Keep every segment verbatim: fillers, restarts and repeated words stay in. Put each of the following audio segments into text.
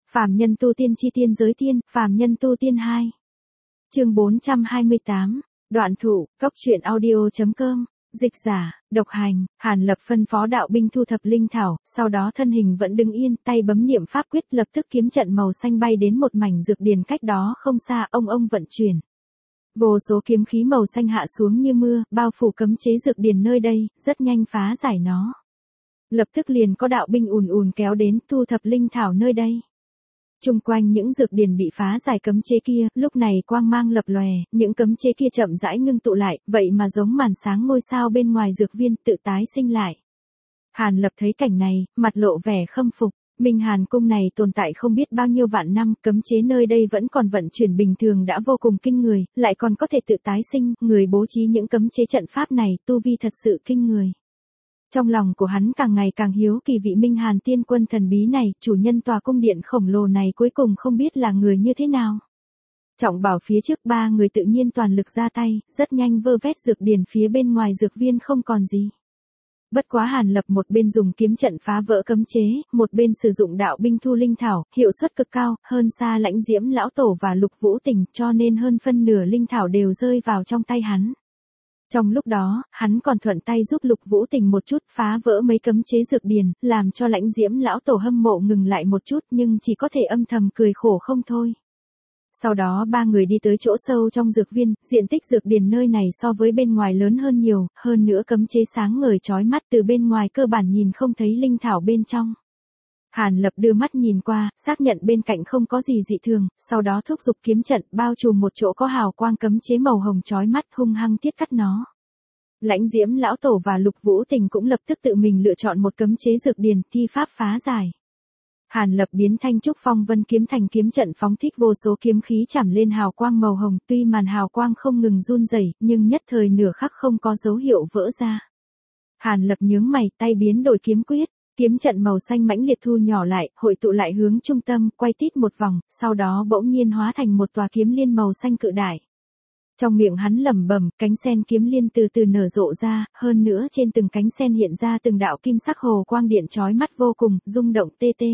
Phàm nhân tu tiên chi tiên giới tiên, phàm nhân tu tiên hai. Chương bốn trăm hai mươi tám, Đoạn thụ, cốc truyện audio.com, dịch giả, độc hành, Hàn Lập phân phó đạo binh thu thập linh thảo, sau đó thân hình vẫn đứng yên, tay bấm niệm pháp quyết, lập tức kiếm trận màu xanh bay đến một mảnh dược điền cách đó không xa, ông ông vận chuyển. Vô số kiếm khí màu xanh hạ xuống như mưa, bao phủ cấm chế dược điền nơi đây, rất nhanh phá giải nó. Lập tức liền có đạo binh ùn ùn kéo đến thu thập linh thảo nơi đây. Trung quanh những dược điền bị phá giải cấm chế kia, lúc này quang mang lập lòe, những cấm chế kia chậm rãi ngưng tụ lại, vậy mà giống màn sáng ngôi sao bên ngoài dược viên tự tái sinh lại. Hàn Lập thấy cảnh này, mặt lộ vẻ khâm phục. Minh Hàn cung này tồn tại không biết bao nhiêu vạn năm, cấm chế nơi đây vẫn còn vận chuyển bình thường đã vô cùng kinh người, lại còn có thể tự tái sinh, người bố trí những cấm chế trận pháp này, tu vi thật sự kinh người. Trong lòng của hắn càng ngày càng hiếu kỳ vị Minh Hàn tiên quân thần bí này, chủ nhân tòa cung điện khổng lồ này cuối cùng không biết là người như thế nào. Trọng bảo phía trước ba người tự nhiên toàn lực ra tay, rất nhanh vơ vét dược điền phía bên ngoài dược viên không còn gì. Bất quá Hàn Lập một bên dùng kiếm trận phá vỡ cấm chế, một bên sử dụng đạo binh thu linh thảo, hiệu suất cực cao, hơn xa Lãnh Diễm lão tổ và Lục Vũ Tình, cho nên hơn phân nửa linh thảo đều rơi vào trong tay hắn. Trong lúc đó, hắn còn thuận tay giúp Lục Vũ Tình một chút phá vỡ mấy cấm chế dược điền, làm cho Lãnh Diễm lão tổ hâm mộ ngừng lại một chút nhưng chỉ có thể âm thầm cười khổ không thôi. Sau đó ba người đi tới chỗ sâu trong dược viên, diện tích dược điền nơi này so với bên ngoài lớn hơn nhiều, hơn nữa cấm chế sáng ngời chói mắt từ bên ngoài cơ bản nhìn không thấy linh thảo bên trong. Hàn Lập đưa mắt nhìn qua, xác nhận bên cạnh không có gì dị thường, sau đó thúc giục kiếm trận bao trùm một chỗ có hào quang cấm chế màu hồng chói mắt hung hăng thiết cắt nó. Lãnh Diễm lão tổ và Lục Vũ Tình cũng lập tức tự mình lựa chọn một cấm chế dược điền, thi pháp phá giải. Hàn Lập biến Thanh Trúc Phong Vân kiếm thành kiếm trận phóng thích vô số kiếm khí chảm lên hào quang màu hồng, tuy màn hào quang không ngừng run rẩy, nhưng nhất thời nửa khắc không có dấu hiệu vỡ ra. Hàn Lập nhướng mày, tay biến đổi kiếm quyết, kiếm trận màu xanh mãnh liệt thu nhỏ lại, hội tụ lại hướng trung tâm, quay tít một vòng, sau đó bỗng nhiên hóa thành một tòa kiếm liên màu xanh cự đại. Trong miệng hắn lẩm bẩm, cánh sen kiếm liên từ từ nở rộ ra, hơn nữa trên từng cánh sen hiện ra từng đạo kim sắc hồ quang điện chói mắt vô cùng, rung động tê tê.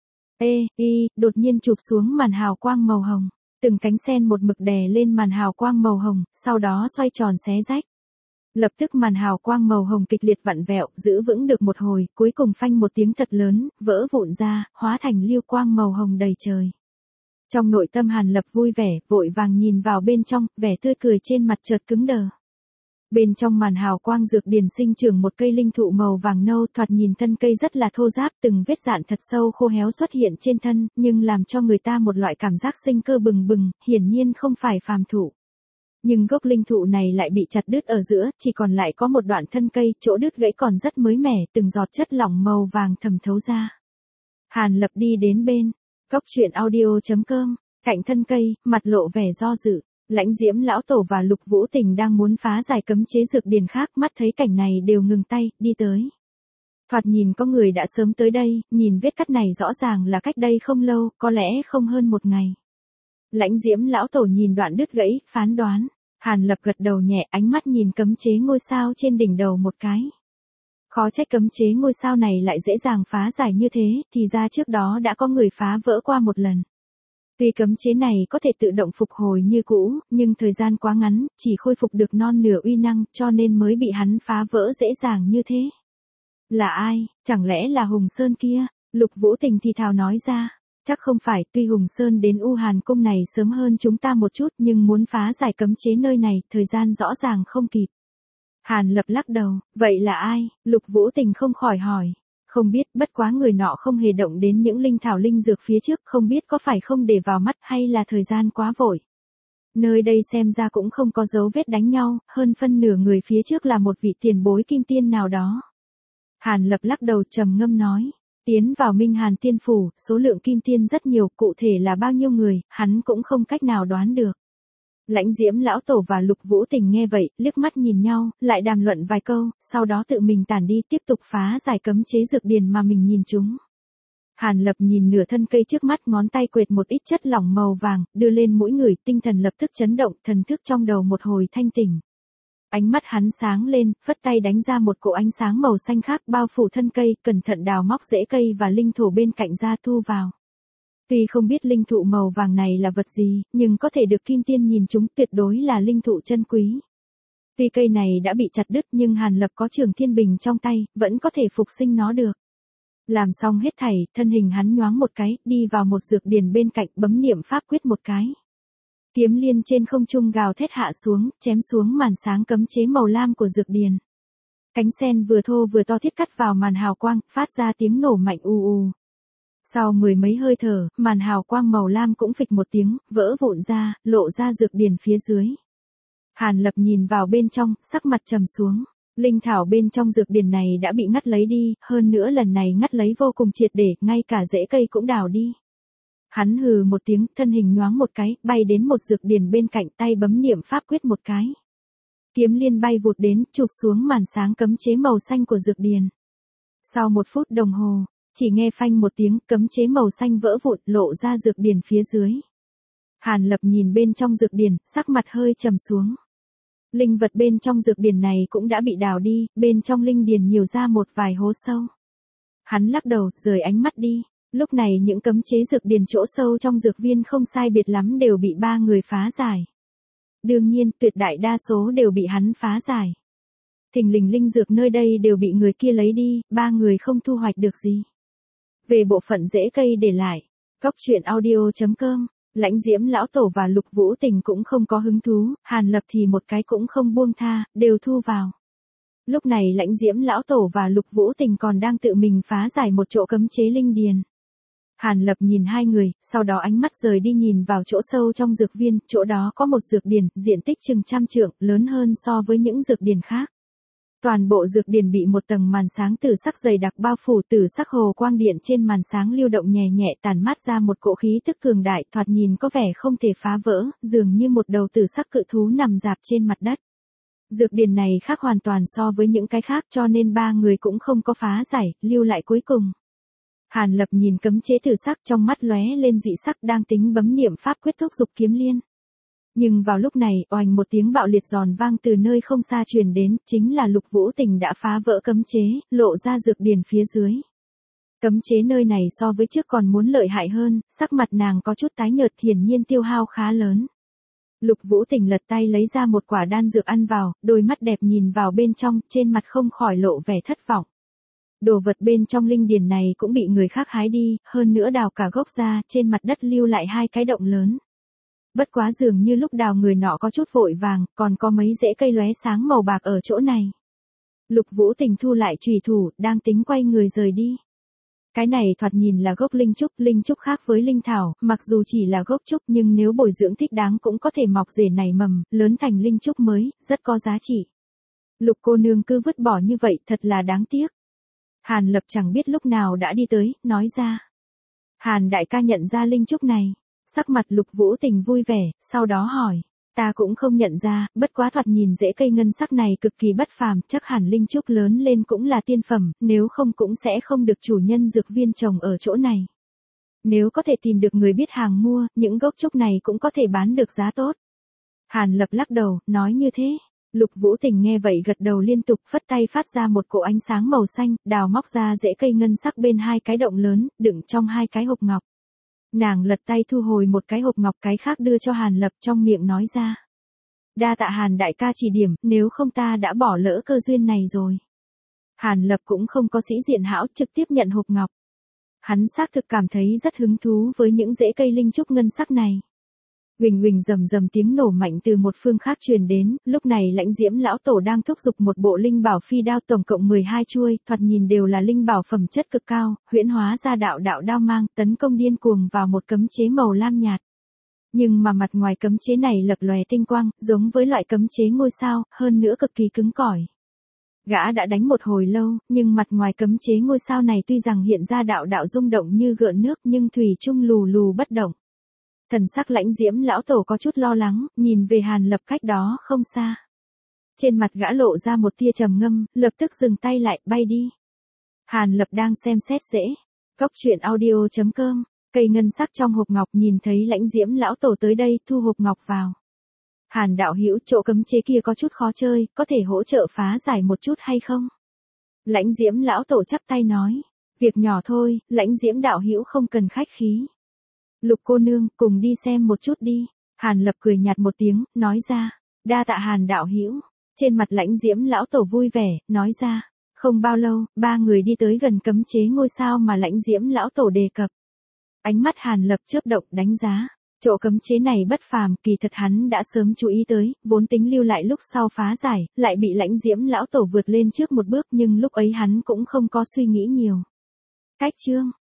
Ê, y, đột nhiên chụp xuống màn hào quang màu hồng, từng cánh sen một mực đè lên màn hào quang màu hồng, sau đó xoay tròn xé rách. Lập tức màn hào quang màu hồng kịch liệt vặn vẹo, giữ vững được một hồi, cuối cùng phanh một tiếng thật lớn, vỡ vụn ra, hóa thành lưu quang màu hồng đầy trời. Trong nội tâm Hàn Lập vui vẻ, vội vàng nhìn vào bên trong, vẻ tươi cười trên mặt chợt cứng đờ. Bên trong màn hào quang dược điền sinh trưởng một cây linh thụ màu vàng nâu, thoạt nhìn thân cây rất là thô ráp, từng vết rạn thật sâu khô héo xuất hiện trên thân, nhưng làm cho người ta một loại cảm giác sinh cơ bừng bừng, hiển nhiên không phải phàm thụ. Nhưng gốc linh thụ này lại bị chặt đứt ở giữa, chỉ còn lại có một đoạn thân cây, chỗ đứt gãy còn rất mới mẻ, từng giọt chất lỏng màu vàng thẩm thấu ra. Hàn Lập đi đến bên, cốc truyện audio.com, cạnh thân cây, mặt lộ vẻ do dự. Lãnh Diễm lão tổ và Lục Vũ Tình đang muốn phá giải cấm chế dược điền khác, mắt thấy cảnh này đều ngừng tay, đi tới. Thoạt nhìn có người đã sớm tới đây, nhìn vết cắt này rõ ràng là cách đây không lâu, có lẽ không hơn một ngày. Lãnh Diễm lão tổ nhìn đoạn đứt gãy, phán đoán. Hàn Lập gật đầu nhẹ, ánh mắt nhìn cấm chế ngôi sao trên đỉnh đầu một cái. Khó trách cấm chế ngôi sao này lại dễ dàng phá giải như thế, thì ra trước đó đã có người phá vỡ qua một lần. Tuy cấm chế này có thể tự động phục hồi như cũ, nhưng thời gian quá ngắn, chỉ khôi phục được non nửa uy năng, cho nên mới bị hắn phá vỡ dễ dàng như thế. Là ai, chẳng lẽ là Hùng Sơn kia? Lục Vũ Tình thì thào nói ra. Chắc không phải, tuy Hùng Sơn đến U Hàn cung này sớm hơn chúng ta một chút, nhưng muốn phá giải cấm chế nơi này, thời gian rõ ràng không kịp. Hàn Lập lắc đầu, vậy là ai? Lục Vũ Tình không khỏi hỏi. Không biết, bất quá người nọ không hề động đến những linh thảo linh dược phía trước, không biết có phải không để vào mắt hay là thời gian quá vội. Nơi đây xem ra cũng không có dấu vết đánh nhau, hơn phân nửa người phía trước là một vị tiền bối kim tiên nào đó. Hàn Lập lắc đầu trầm ngâm nói, tiến vào Minh Hàn tiên phủ, số lượng kim tiên rất nhiều, cụ thể là bao nhiêu người, hắn cũng không cách nào đoán được. Lãnh Diễm lão tổ và Lục Vũ Tình nghe vậy, liếc mắt nhìn nhau, lại đàm luận vài câu, sau đó tự mình tản đi tiếp tục phá giải cấm chế dược điền mà mình nhìn chúng. Hàn Lập nhìn nửa thân cây trước mắt, ngón tay quệt một ít chất lỏng màu vàng, đưa lên mũi người, tinh thần lập tức chấn động, thần thức trong đầu một hồi thanh tỉnh. Ánh mắt hắn sáng lên, phất tay đánh ra một cỗ ánh sáng màu xanh khác bao phủ thân cây, cẩn thận đào móc rễ cây và linh thổ bên cạnh ra thu vào. Tuy không biết linh thụ màu vàng này là vật gì, nhưng có thể được Kim Tiên nhìn chúng tuyệt đối là linh thụ chân quý. Tuy cây này đã bị chặt đứt nhưng Hàn Lập có Trường Thiên Bình trong tay, vẫn có thể phục sinh nó được. Làm xong hết thảy, thân hình hắn nhoáng một cái, đi vào một dược điển bên cạnh, bấm niệm pháp quyết một cái. Kiếm liên trên không trung gào thét hạ xuống, chém xuống màn sáng cấm chế màu lam của dược điển. Cánh sen vừa thô vừa to thiết cắt vào màn hào quang, phát ra tiếng nổ mạnh u u. Sau mười mấy hơi thở, màn hào quang màu lam cũng phịch một tiếng, vỡ vụn ra, lộ ra dược điển phía dưới. Hàn Lập nhìn vào bên trong, sắc mặt trầm xuống. Linh thảo bên trong dược điển này đã bị ngắt lấy đi, hơn nữa lần này ngắt lấy vô cùng triệt để, ngay cả rễ cây cũng đào đi. Hắn hừ một tiếng, thân hình nhoáng một cái, bay đến một dược điển bên cạnh, tay bấm niệm pháp quyết một cái. Kiếm liên bay vụt đến, chụp xuống màn sáng cấm chế màu xanh của dược điển. Sau một phút đồng hồ, chỉ nghe phanh một tiếng, cấm chế màu xanh vỡ vụn, lộ ra dược điển phía dưới. Hàn Lập nhìn bên trong dược điển, sắc mặt hơi trầm xuống. Linh vật bên trong dược điển này cũng đã bị đào đi, bên trong linh điển nhiều ra một vài hố sâu. Hắn lắc đầu, rời ánh mắt đi. Lúc này những cấm chế dược điển chỗ sâu trong dược viên không sai biệt lắm đều bị ba người phá giải. Đương nhiên, tuyệt đại đa số đều bị hắn phá giải. Thình lình linh dược nơi đây đều bị người kia lấy đi, ba người không thu hoạch được gì. Về bộ phận rễ cây để lại, góc truyện audio chấm com, Lãnh Diễm lão tổ và Lục Vũ Tình cũng không có hứng thú, Hàn Lập thì một cái cũng không buông tha, đều thu vào. Lúc này Lãnh Diễm lão tổ và Lục Vũ Tình còn đang tự mình phá giải một chỗ cấm chế linh điền. Hàn Lập nhìn hai người, sau đó ánh mắt rời đi nhìn vào chỗ sâu trong dược viên, chỗ đó có một dược điển, diện tích chừng trăm trượng, lớn hơn so với những dược điển khác. Toàn bộ dược điển bị một tầng màn sáng tử sắc dày đặc bao phủ, tử sắc hồ quang điện trên màn sáng lưu động nhẹ nhẹ tản mát ra một cỗ khí tức cường đại, thoạt nhìn có vẻ không thể phá vỡ, dường như một đầu tử sắc cự thú nằm rạp trên mặt đất. Dược điển này khác hoàn toàn so với những cái khác cho nên ba người cũng không có phá giải, lưu lại cuối cùng. Hàn Lập nhìn cấm chế tử sắc trong mắt lóe lên dị sắc, đang tính bấm niệm pháp quyết thúc dục kiếm liên. Nhưng vào lúc này, oành một tiếng bạo liệt giòn vang từ nơi không xa truyền đến, chính là Lục Vũ Tình đã phá vỡ cấm chế, lộ ra dược điển phía dưới. Cấm chế nơi này so với trước còn muốn lợi hại hơn, sắc mặt nàng có chút tái nhợt, hiển nhiên tiêu hao khá lớn. Lục Vũ Tình lật tay lấy ra một quả đan dược ăn vào, đôi mắt đẹp nhìn vào bên trong, trên mặt không khỏi lộ vẻ thất vọng. Đồ vật bên trong linh điển này cũng bị người khác hái đi, hơn nữa đào cả gốc ra, trên mặt đất lưu lại hai cái động lớn. Bất quá dường như lúc đào người nọ có chút vội vàng, còn có mấy rễ cây lóe sáng màu bạc ở chỗ này. Lục Vũ Tình thu lại chùy thủ, đang tính quay người rời đi. Cái này thoạt nhìn là gốc linh trúc, linh trúc khác với linh thảo, mặc dù chỉ là gốc trúc nhưng nếu bồi dưỡng thích đáng cũng có thể mọc rễ nảy mầm, lớn thành linh trúc mới, rất có giá trị. Lục cô nương cứ vứt bỏ như vậy, thật là đáng tiếc. Hàn Lập chẳng biết lúc nào đã đi tới, nói ra. Hàn đại ca nhận ra linh trúc này. Sắc mặt Lục Vũ Tình vui vẻ, sau đó hỏi. Ta cũng không nhận ra, bất quá thoạt nhìn rễ cây ngân sắc này cực kỳ bất phàm, chắc hẳn linh trúc lớn lên cũng là tiên phẩm, nếu không cũng sẽ không được chủ nhân dược viên trồng ở chỗ này. Nếu có thể tìm được người biết hàng mua, những gốc trúc này cũng có thể bán được giá tốt. Hàn Lập lắc đầu, nói như thế. Lục Vũ Tình nghe vậy gật đầu liên tục, phất tay phát ra một cỗ ánh sáng màu xanh, đào móc ra rễ cây ngân sắc bên hai cái động lớn, đựng trong hai cái hộp ngọc. Nàng lật tay thu hồi một cái hộp ngọc, cái khác đưa cho Hàn Lập, trong miệng nói ra. Đa tạ Hàn đại ca chỉ điểm, nếu không ta đã bỏ lỡ cơ duyên này rồi. Hàn Lập cũng không có sĩ diện hão, trực tiếp nhận hộp ngọc. Hắn xác thực cảm thấy rất hứng thú với những rễ cây linh trúc ngân sắc này. Huỳnh huỳnh rầm rầm tiếng nổ mạnh từ một phương khác truyền đến, lúc này Lãnh Diễm lão tổ đang thúc giục một bộ linh bảo phi đao tổng cộng mười hai chuôi, thoạt nhìn đều là linh bảo phẩm chất cực cao, huyễn hóa ra đạo đạo đao mang, tấn công điên cuồng vào một cấm chế màu lam nhạt. Nhưng mà mặt ngoài cấm chế này lập lòe tinh quang, giống với loại cấm chế ngôi sao, hơn nữa cực kỳ cứng cỏi. Gã đã đánh một hồi lâu, nhưng mặt ngoài cấm chế ngôi sao này tuy rằng hiện ra đạo đạo rung động như gợn nước nhưng thủy chung lù lù bất động. Thần sắc Lãnh Diễm lão tổ có chút lo lắng, nhìn về Hàn Lập cách đó không xa. Trên mặt gã lộ ra một tia trầm ngâm, lập tức dừng tay lại, bay đi. Hàn Lập đang xem xét dễ. Góc truyện audio chấm com, cây ngân sắc trong hộp ngọc, nhìn thấy Lãnh Diễm lão tổ tới đây, thu hộp ngọc vào. Hàn đạo hữu, chỗ cấm chế kia có chút khó chơi, có thể hỗ trợ phá giải một chút hay không? Lãnh Diễm lão tổ chắp tay nói, việc nhỏ thôi, Lãnh Diễm đạo hữu không cần khách khí. Lục cô nương, cùng đi xem một chút đi. Hàn Lập cười nhạt một tiếng, nói ra. Đa tạ Hàn đạo hữu. Trên mặt Lãnh Diễm lão tổ vui vẻ, nói ra. Không bao lâu, ba người đi tới gần cấm chế ngôi sao mà Lãnh Diễm lão tổ đề cập. Ánh mắt Hàn Lập chớp động đánh giá. Chỗ cấm chế này bất phàm, kỳ thật hắn đã sớm chú ý tới, vốn tính lưu lại lúc sau phá giải, lại bị Lãnh Diễm lão tổ vượt lên trước một bước, nhưng lúc ấy hắn cũng không có suy nghĩ nhiều. Cách chương